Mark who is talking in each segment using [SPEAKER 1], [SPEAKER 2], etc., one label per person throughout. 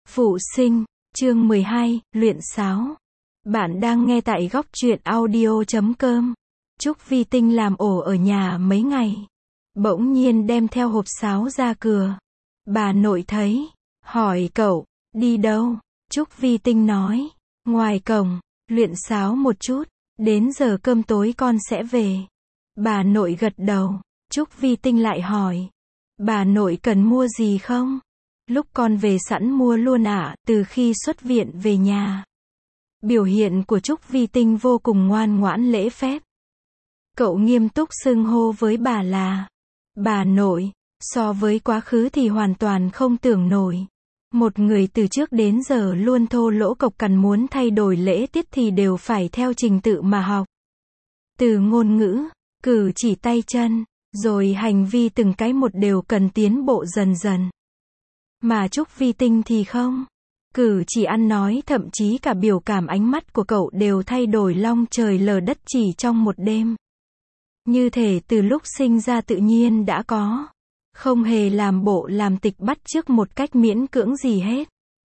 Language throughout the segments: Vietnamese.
[SPEAKER 1] Phụ sinh, chương 12, luyện sáo. Bạn đang nghe tại góc truyện audio.com. Trúc Vi Tinh làm ổ ở nhà mấy ngày. Bỗng nhiên đem theo hộp sáo ra cửa. Bà nội thấy, hỏi cậu, đi đâu? Trúc Vi Tinh nói, ngoài cổng, luyện sáo một chút, đến giờ cơm tối con sẽ về. Bà nội gật đầu. Trúc Vi Tinh lại hỏi, bà nội cần mua gì không? Lúc con về sẵn mua luôn ạ, từ khi xuất viện về nhà. Biểu hiện của Trúc Vi Tinh vô cùng ngoan ngoãn lễ phép. Cậu nghiêm túc xưng hô với bà là bà nội, so với quá khứ thì hoàn toàn không tưởng nổi. Một người từ trước đến giờ luôn thô lỗ cộc cằn muốn thay đổi lễ tiết thì đều phải theo trình tự mà học. Từ ngôn ngữ, cử chỉ tay chân, rồi hành vi từng cái một đều cần tiến bộ dần dần. Mà Trúc Vi Tinh thì không. Cử chỉ ăn nói thậm chí cả biểu cảm ánh mắt của cậu đều thay đổi long trời lở đất chỉ trong một đêm. Như thể từ lúc sinh ra tự nhiên đã có. Không hề làm bộ làm tịch bắt chước một cách miễn cưỡng gì hết.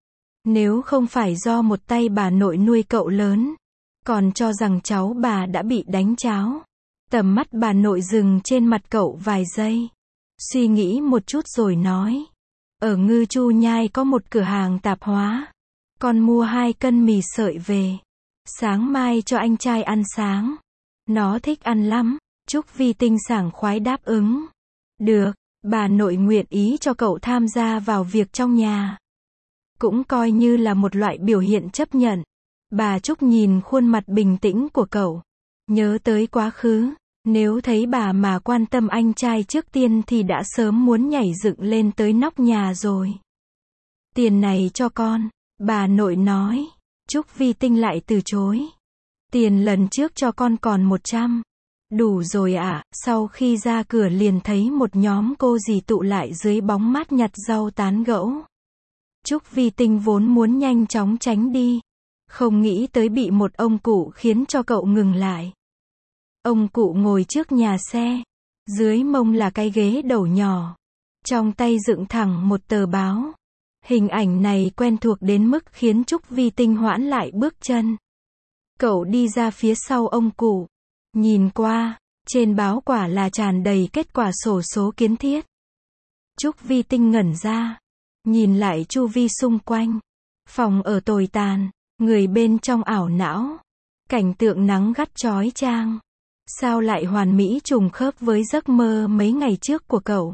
[SPEAKER 1] Nếu không phải do một tay bà nội nuôi cậu lớn, còn cho rằng cháu bà đã bị đánh cháo. Tầm mắt bà nội dừng trên mặt cậu vài giây. Suy nghĩ một chút rồi nói. Ở Ngư Chu Nhai có một cửa hàng tạp hóa. Con mua 2 cân mì sợi về. Sáng mai cho anh trai ăn sáng. Nó thích ăn lắm. Trúc Vi Tinh sảng khoái đáp ứng. Được, bà nội nguyện ý cho cậu tham gia vào việc trong nhà. Cũng coi như là một loại biểu hiện chấp nhận. Bà Trúc nhìn khuôn mặt bình tĩnh của cậu. Nhớ tới quá khứ. Nếu thấy bà mà quan tâm anh trai trước tiên thì đã sớm muốn nhảy dựng lên tới nóc nhà rồi. Tiền này cho con, bà nội nói. Trúc Vi Tinh lại từ chối. Tiền lần trước cho con còn 100. Đủ rồi ạ. Sau khi ra cửa liền thấy một nhóm cô dì tụ lại dưới bóng mát nhặt rau tán gẫu. Trúc Vi Tinh vốn muốn nhanh chóng tránh đi. Không nghĩ tới bị một ông cụ khiến cho cậu ngừng lại. Ông cụ ngồi trước nhà xe, dưới mông là cái ghế đầu nhỏ, trong tay dựng thẳng một tờ báo. Hình ảnh này quen thuộc đến mức khiến Trúc Vi Tinh hoãn lại bước chân. Cậu đi ra phía sau ông cụ, nhìn qua, trên báo quả là tràn đầy kết quả xổ số kiến thiết. Trúc Vi Tinh ngẩn ra, nhìn lại chu vi xung quanh, phòng ở tồi tàn, người bên trong ảo não, cảnh tượng nắng gắt chói chang. Sao lại hoàn mỹ trùng khớp với giấc mơ mấy ngày trước của cậu?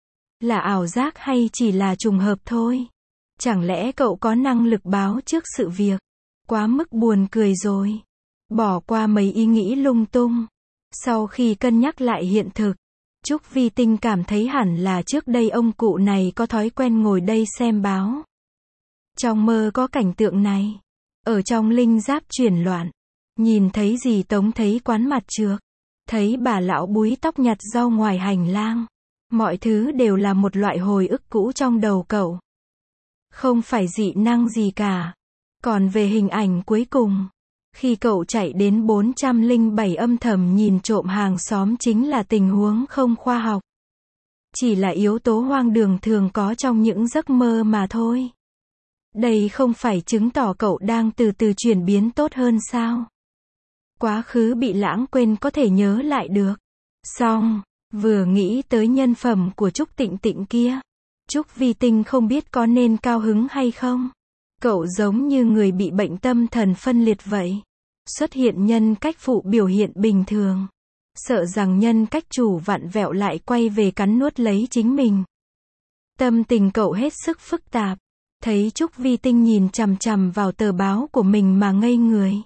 [SPEAKER 1] Là ảo giác hay chỉ là trùng hợp thôi? Chẳng lẽ cậu có năng lực báo trước sự việc? Quá mức buồn cười rồi. Bỏ qua mấy ý nghĩ lung tung. Sau khi cân nhắc lại hiện thực, Trúc Vi Tinh cảm thấy hẳn là trước đây ông cụ này có thói quen ngồi đây xem báo. Trong mơ có cảnh tượng này. Ở trong linh giáp chuyển loạn. Nhìn thấy dì Tống thấy quán mặt trược. Thấy bà lão búi tóc nhặt rau ngoài hành lang. Mọi thứ đều là một loại hồi ức cũ trong đầu cậu. Không phải dị năng gì cả. Còn về hình ảnh cuối cùng, khi cậu chạy đến 407 âm thầm nhìn trộm hàng xóm chính là tình huống không khoa học. Chỉ là yếu tố hoang đường thường có trong những giấc mơ mà thôi. Đây không phải chứng tỏ cậu đang từ từ chuyển biến tốt hơn sao? Quá khứ bị lãng quên có thể nhớ lại được. Xong, vừa nghĩ tới nhân phẩm của Trúc Tịnh Tịnh kia. Trúc Vi Tinh không biết có nên cao hứng hay không. Cậu giống như người bị bệnh tâm thần phân liệt vậy. Xuất hiện nhân cách phụ biểu hiện bình thường. Sợ rằng nhân cách chủ vặn vẹo lại quay về cắn nuốt lấy chính mình. Tâm tình cậu hết sức phức tạp. Thấy Trúc Vi Tinh nhìn chằm chằm vào tờ báo của mình mà ngây người.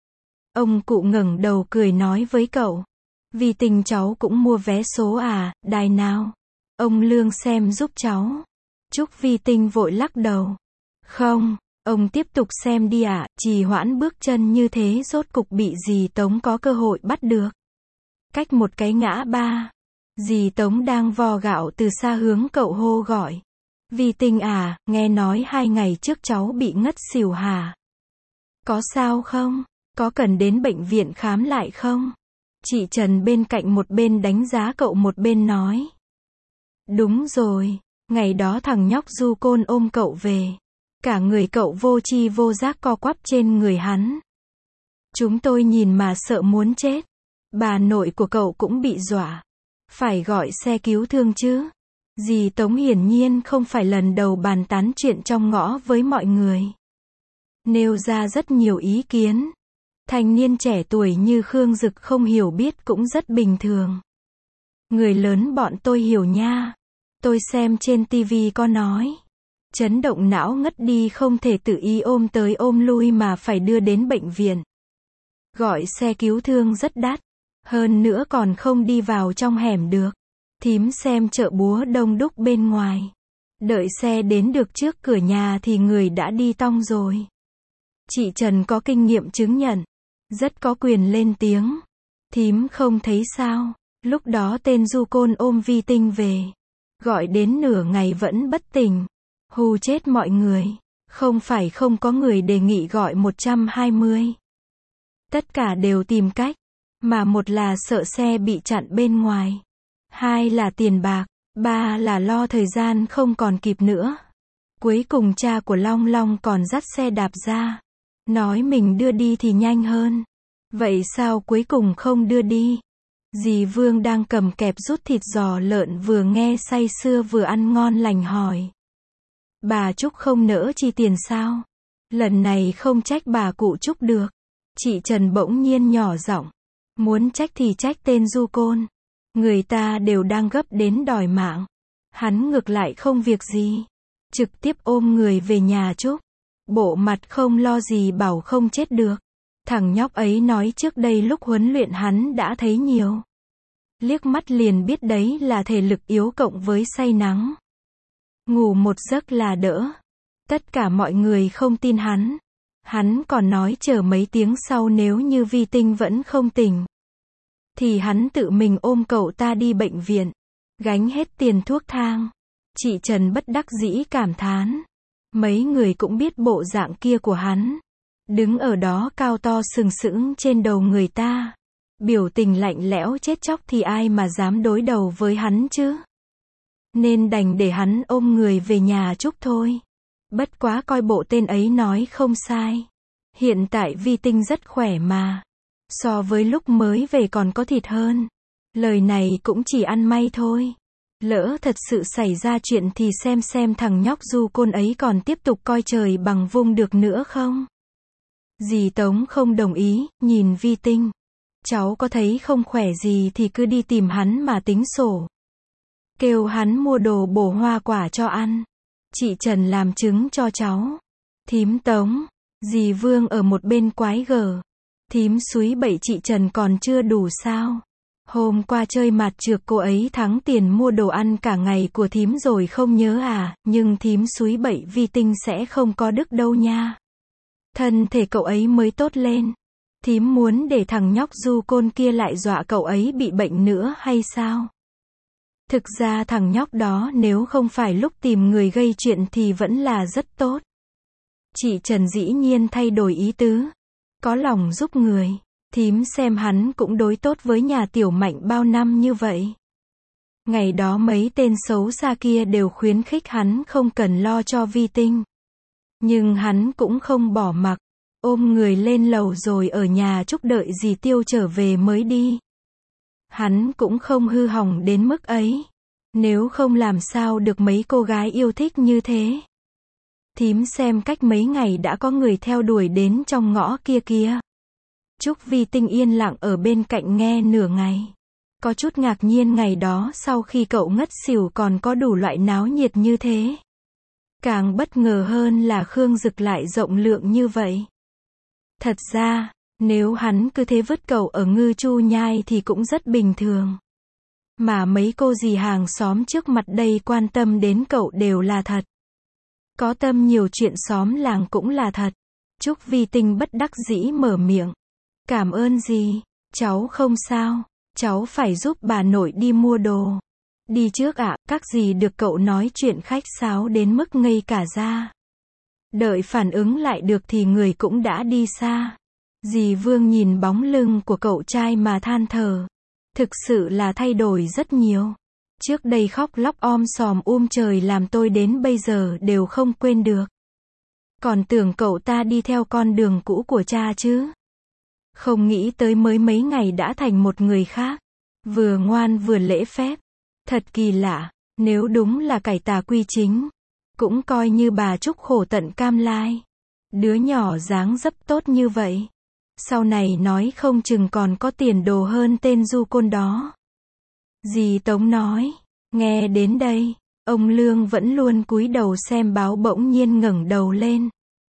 [SPEAKER 1] Ông cụ ngẩng đầu cười nói với cậu. Vi Tinh cháu cũng mua vé số à, đài nào? Ông Lương xem giúp cháu. Trúc Vi Tinh vội lắc đầu. Không, ông tiếp tục xem đi ạ, trì hoãn bước chân như thế rốt cục bị dì Tống có cơ hội bắt được. Cách một cái ngã ba, dì Tống đang vo gạo từ xa hướng cậu hô gọi. Vi Tinh à, nghe nói 2 ngày trước cháu bị ngất xỉu hả? Có sao không? Có cần đến bệnh viện khám lại không? Chị Trần bên cạnh một bên đánh giá cậu một bên nói. Đúng rồi, ngày đó thằng nhóc Du Côn ôm cậu về. Cả người cậu vô tri vô giác co quắp trên người hắn. Chúng tôi nhìn mà sợ muốn chết. Bà nội của cậu cũng bị dọa. Phải gọi xe cứu thương chứ. Dì Tống hiển nhiên không phải lần đầu bàn tán chuyện trong ngõ với mọi người. Nêu ra rất nhiều ý kiến. Thanh niên trẻ tuổi như Khương Dực không hiểu biết cũng rất bình thường. Người lớn bọn tôi hiểu nha. Tôi xem trên tivi có nói. Chấn động não ngất đi không thể tự ý ôm tới ôm lui mà phải đưa đến bệnh viện. Gọi xe cứu thương rất đắt. Hơn nữa còn không đi vào trong hẻm được. Thím xem chợ búa đông đúc bên ngoài. Đợi xe đến được trước cửa nhà thì người đã đi tong rồi. Chị Trần có kinh nghiệm chứng nhận. Rất có quyền lên tiếng. Thím không thấy sao. Lúc đó tên du côn ôm Vi Tinh về. Gọi đến nửa ngày vẫn bất tỉnh. Hù chết mọi người. Không phải không có người đề nghị gọi 120. Tất cả đều tìm cách. Mà một là sợ xe bị chặn bên ngoài. Hai là tiền bạc. Ba là lo thời gian không còn kịp nữa. Cuối cùng cha của Long Long còn dắt xe đạp ra. Nói mình đưa đi thì nhanh hơn. Vậy sao cuối cùng không đưa đi? Dì Vương đang cầm kẹp rút thịt giò lợn vừa nghe say sưa vừa ăn ngon lành hỏi. Bà Trúc không nỡ chi tiền sao? Lần này không trách bà cụ Trúc được. Chị Trần bỗng nhiên nhỏ giọng. Muốn trách thì trách tên du côn. Người ta đều đang gấp đến đòi mạng. Hắn ngược lại không việc gì. Trực tiếp ôm người về nhà Trúc. Bộ mặt không lo gì bảo không chết được. Thằng nhóc ấy nói trước đây lúc huấn luyện hắn đã thấy nhiều. Liếc mắt liền biết đấy là thể lực yếu cộng với say nắng. Ngủ một giấc là đỡ. Tất cả mọi người không tin hắn. Hắn còn nói chờ mấy tiếng sau nếu như Vi Tinh vẫn không tỉnh. Thì hắn tự mình ôm cậu ta đi bệnh viện. Gánh hết tiền thuốc thang. Chị Trần bất đắc dĩ cảm thán. Mấy người cũng biết bộ dạng kia của hắn. Đứng ở đó cao to sừng sững trên đầu người ta. Biểu tình lạnh lẽo chết chóc thì ai mà dám đối đầu với hắn chứ. Nên đành để hắn ôm người về nhà Trúc thôi. Bất quá coi bộ tên ấy nói không sai. Hiện tại Vi Tinh rất khỏe mà. So với lúc mới về còn có thịt hơn. Lời này cũng chỉ ăn may thôi. Lỡ thật sự xảy ra chuyện thì xem thằng nhóc du côn ấy còn tiếp tục coi trời bằng vung được nữa không? Dì Tống không đồng ý, nhìn Vi Tinh. Cháu có thấy không khỏe gì thì cứ đi tìm hắn mà tính sổ. Kêu hắn mua đồ bổ hoa quả cho ăn. Chị Trần làm chứng cho cháu. Thím Tống. Dì Vương ở một bên quái gở. Thím súy bậy chị Trần còn chưa đủ sao? Hôm qua chơi mặt trược cô ấy thắng tiền mua đồ ăn cả ngày của thím rồi không nhớ à, nhưng thím súy bậy Vi Tinh sẽ không có đức đâu nha. Thân thể cậu ấy mới tốt lên. Thím muốn để thằng nhóc du côn kia lại dọa cậu ấy bị bệnh nữa hay sao? Thực ra thằng nhóc đó nếu không phải lúc tìm người gây chuyện thì vẫn là rất tốt. Chị Trần dĩ nhiên thay đổi ý tứ. Có lòng giúp người. Thím xem hắn cũng đối tốt với nhà Tiểu Mạnh bao năm như vậy. Ngày đó mấy tên xấu xa kia đều khuyến khích hắn không cần lo cho Vi Tinh. Nhưng hắn cũng không bỏ mặc. Ôm người lên lầu rồi ở nhà Trúc đợi dì Tiêu trở về mới đi. Hắn cũng không hư hỏng đến mức ấy. Nếu không làm sao được mấy cô gái yêu thích như thế. Thím xem cách mấy ngày đã có người theo đuổi đến trong ngõ kia kìa. Trúc Vi Tinh yên lặng ở bên cạnh nghe nửa ngày. Có chút ngạc nhiên ngày đó sau khi cậu ngất xỉu còn có đủ loại náo nhiệt như thế. Càng bất ngờ hơn là Khương Dực lại rộng lượng như vậy. Thật ra, nếu hắn cứ thế vứt cậu ở Ngư Chu Nhai thì cũng rất bình thường. Mà mấy cô dì hàng xóm trước mặt đây quan tâm đến cậu đều là thật. Có tâm nhiều chuyện xóm làng cũng là thật. Trúc Vi Tinh bất đắc dĩ mở miệng. Cảm ơn dì, cháu không sao, cháu phải giúp bà nội đi mua đồ. Đi trước ạ, các dì được cậu nói chuyện khách sáo đến mức ngây cả ra. Đợi phản ứng lại được thì người cũng đã đi xa. Dì Vương nhìn bóng lưng của cậu trai mà than thở. Thực sự là thay đổi rất nhiều. Trước đây khóc lóc om sòm trời làm tôi đến bây giờ đều không quên được. Còn tưởng cậu ta đi theo con đường cũ của cha chứ. Không nghĩ tới mới mấy ngày đã thành một người khác. Vừa ngoan vừa lễ phép. Thật kỳ lạ, nếu đúng là cải tà quy chính, cũng coi như bà Trúc khổ tận cam lai. Đứa nhỏ dáng dấp tốt như vậy, sau này nói không chừng còn có tiền đồ hơn tên du côn đó. Dì Tống nói. Nghe đến đây, ông Lương vẫn luôn cúi đầu xem báo bỗng nhiên ngẩng đầu lên.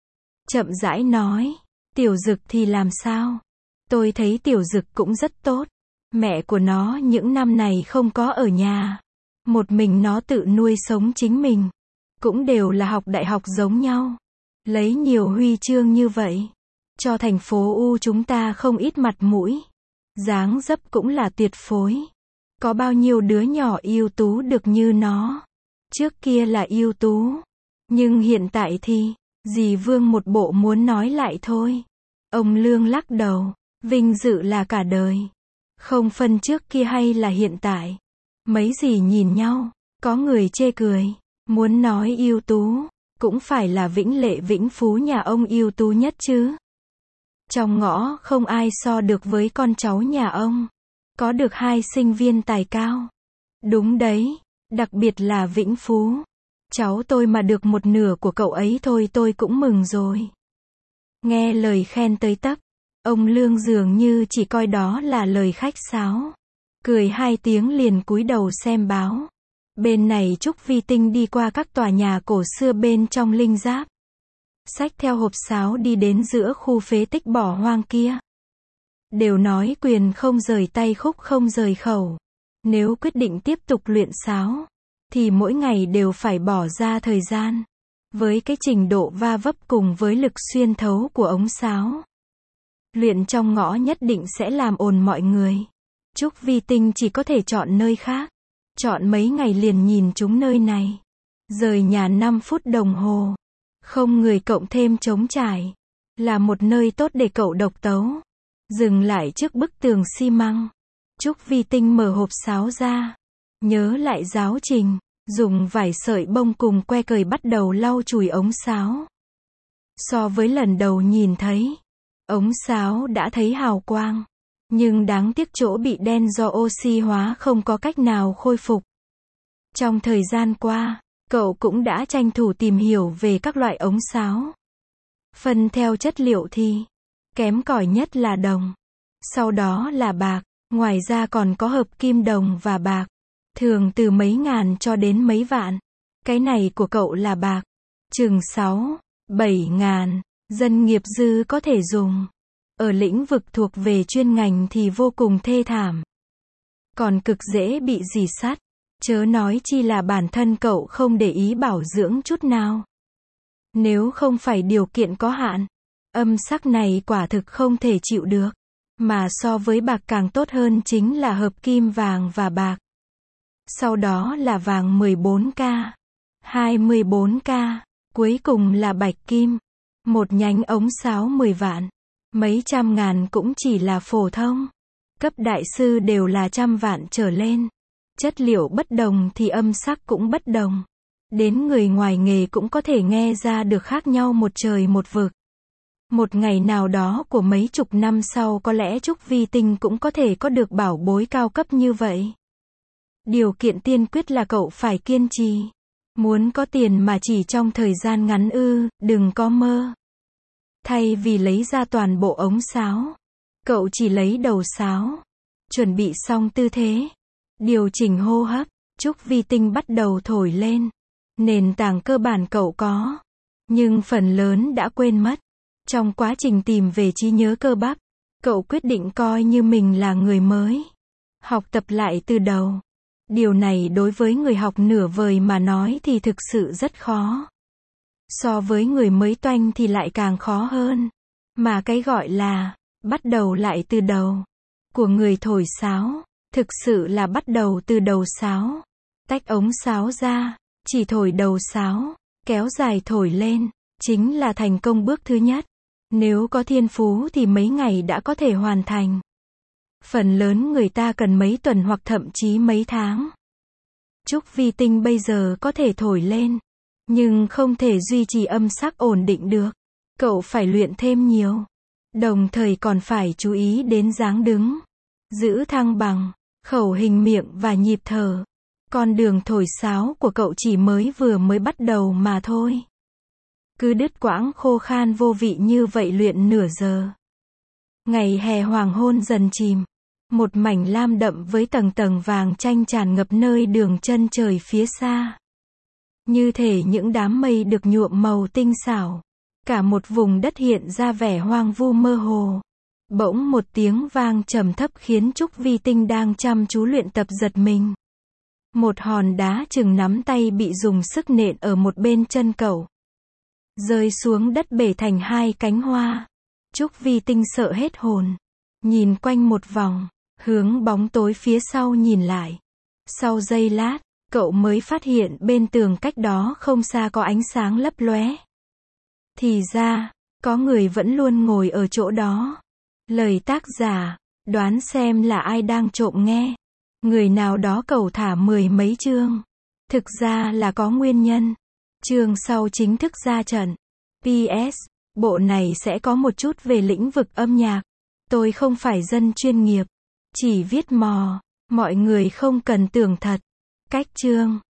[SPEAKER 1] Chậm rãi nói, Tiểu Dực thì làm sao? Tôi thấy Tiểu Dực cũng rất tốt. Mẹ của nó những năm này không có ở nhà. Một mình nó tự nuôi sống chính mình. Cũng đều là học đại học giống nhau. Lấy nhiều huy chương như vậy. Cho thành phố U chúng ta không ít mặt mũi. Dáng dấp cũng là tuyệt phối. Có bao nhiêu đứa nhỏ ưu tú được như nó. Trước kia là ưu tú. Nhưng hiện tại thì, dì Vương một bộ muốn nói lại thôi. Ông Lương lắc đầu. Vinh dự là cả đời. Không phân trước kia hay là hiện tại. Mấy dì nhìn nhau, có người chê cười. Muốn nói ưu tú, cũng phải là Vĩnh Lệ Vĩnh Phú nhà ông ưu tú nhất chứ. Trong ngõ không ai so được với con cháu nhà ông. Có được 2 sinh viên tài cao. Đúng đấy, đặc biệt là Vĩnh Phú. Cháu tôi mà được một nửa của cậu ấy thôi tôi cũng mừng rồi. Nghe lời khen tới tấp, ông Lương dường như chỉ coi đó là lời khách sáo. Cười 2 tiếng liền cúi đầu xem báo. Bên này Trúc Vi Tinh đi qua các tòa nhà cổ xưa bên trong Linh Giáp. Xách theo hộp sáo đi đến giữa khu phế tích bỏ hoang kia. Đều nói quyền không rời tay khúc không rời khẩu. Nếu quyết định tiếp tục luyện sáo, thì mỗi ngày đều phải bỏ ra thời gian. Với cái trình độ va vấp cùng với lực xuyên thấu của ống sáo, luyện trong ngõ nhất định sẽ làm ồn mọi người. Trúc Vi Tinh chỉ có thể chọn nơi khác. Chọn mấy ngày liền nhìn chúng nơi này. Rời nhà 5 phút đồng hồ. Không người cộng thêm trống trải. Là một nơi tốt để cậu độc tấu. Dừng lại trước bức tường xi măng. Trúc Vi Tinh mở hộp sáo ra. Nhớ lại giáo trình. Dùng vải sợi bông cùng que cời bắt đầu lau chùi ống sáo. So với lần đầu nhìn thấy, ống sáo đã thấy hào quang. Nhưng đáng tiếc chỗ bị đen do oxy hóa không có cách nào khôi phục. Trong thời gian qua, cậu cũng đã tranh thủ tìm hiểu về các loại ống sáo. Phân theo chất liệu thì, kém cỏi nhất là đồng. Sau đó là bạc, ngoài ra còn có hợp kim đồng và bạc. Thường từ mấy ngàn cho đến mấy vạn. Cái này của cậu là bạc. Chừng 6, 7 ngàn. Dân nghiệp dư có thể dùng. Ở lĩnh vực thuộc về chuyên ngành thì vô cùng thê thảm. Còn cực dễ bị rỉ sắt. Chớ nói chi là bản thân cậu không để ý bảo dưỡng chút nào. Nếu không phải điều kiện có hạn, âm sắc này quả thực không thể chịu được. Mà so với bạc càng tốt hơn chính là hợp kim vàng và bạc. Sau đó là vàng 14K, 24K, cuối cùng là bạch kim. Một nhánh ống sáo 10 vạn. Mấy trăm ngàn cũng chỉ là phổ thông. Cấp đại sư đều là trăm vạn trở lên. Chất liệu bất đồng thì âm sắc cũng bất đồng. Đến người ngoài nghề cũng có thể nghe ra được khác nhau một trời một vực. Một ngày nào đó của mấy chục năm sau có lẽ Trúc Vi Tinh cũng có thể có được bảo bối cao cấp như vậy. Điều kiện tiên quyết là cậu phải kiên trì. Muốn có tiền mà chỉ trong thời gian ngắn đừng có mơ. Thay vì lấy ra toàn bộ ống sáo, cậu chỉ lấy đầu sáo. Chuẩn bị xong tư thế, điều chỉnh hô hấp, Trúc Vi Tinh bắt đầu thổi lên. Nền tảng cơ bản cậu có, nhưng phần lớn đã quên mất. Trong quá trình tìm về trí nhớ cơ bắp, cậu quyết định coi như mình là người mới. Học tập lại từ đầu. Điều này đối với người học nửa vời mà nói thì thực sự rất khó. So với người mới toanh thì lại càng khó hơn. Mà cái gọi là bắt đầu lại từ đầu của người thổi sáo, thực sự là bắt đầu từ đầu sáo. Tách ống sáo ra, chỉ thổi đầu sáo, kéo dài thổi lên, chính là thành công bước thứ nhất. Nếu có thiên phú thì mấy ngày đã có thể hoàn thành. Phần lớn người ta cần mấy tuần hoặc thậm chí mấy tháng. Trúc Vi Tinh bây giờ có thể thổi lên. Nhưng không thể duy trì âm sắc ổn định được. Cậu phải luyện thêm nhiều. Đồng thời còn phải chú ý đến dáng đứng, giữ thăng bằng, khẩu hình miệng và nhịp thở. Con đường thổi sáo của cậu chỉ mới bắt đầu mà thôi. Cứ đứt quãng khô khan vô vị như vậy luyện nửa giờ. Ngày hè hoàng hôn dần chìm. Một mảnh lam đậm với tầng tầng vàng chanh tràn ngập nơi đường chân trời phía xa. Như thể những đám mây được nhuộm màu tinh xảo. Cả một vùng đất hiện ra vẻ hoang vu mơ hồ. Bỗng một tiếng vang trầm thấp khiến Trúc Vi Tinh đang chăm chú luyện tập giật mình. Một hòn đá chừng nắm tay bị dùng sức nện ở một bên chân cậu. Rơi xuống đất bể thành hai cánh hoa. Trúc Vi Tinh sợ hết hồn. Nhìn quanh một vòng, hướng bóng tối phía sau nhìn lại. Sau giây lát, cậu mới phát hiện bên tường cách đó không xa có ánh sáng lấp lóe. Thì ra, có người vẫn luôn ngồi ở chỗ đó. Lời tác giả, đoán xem là ai đang trộm nghe. Người nào đó cẩu thả 10 mấy chương. Thực ra là có nguyên nhân. Chương sau chính thức ra trận. PS, bộ này sẽ có một chút về lĩnh vực âm nhạc. Tôi không phải dân chuyên nghiệp. Chỉ viết mò. Mọi người không cần tưởng thật. Cách chương.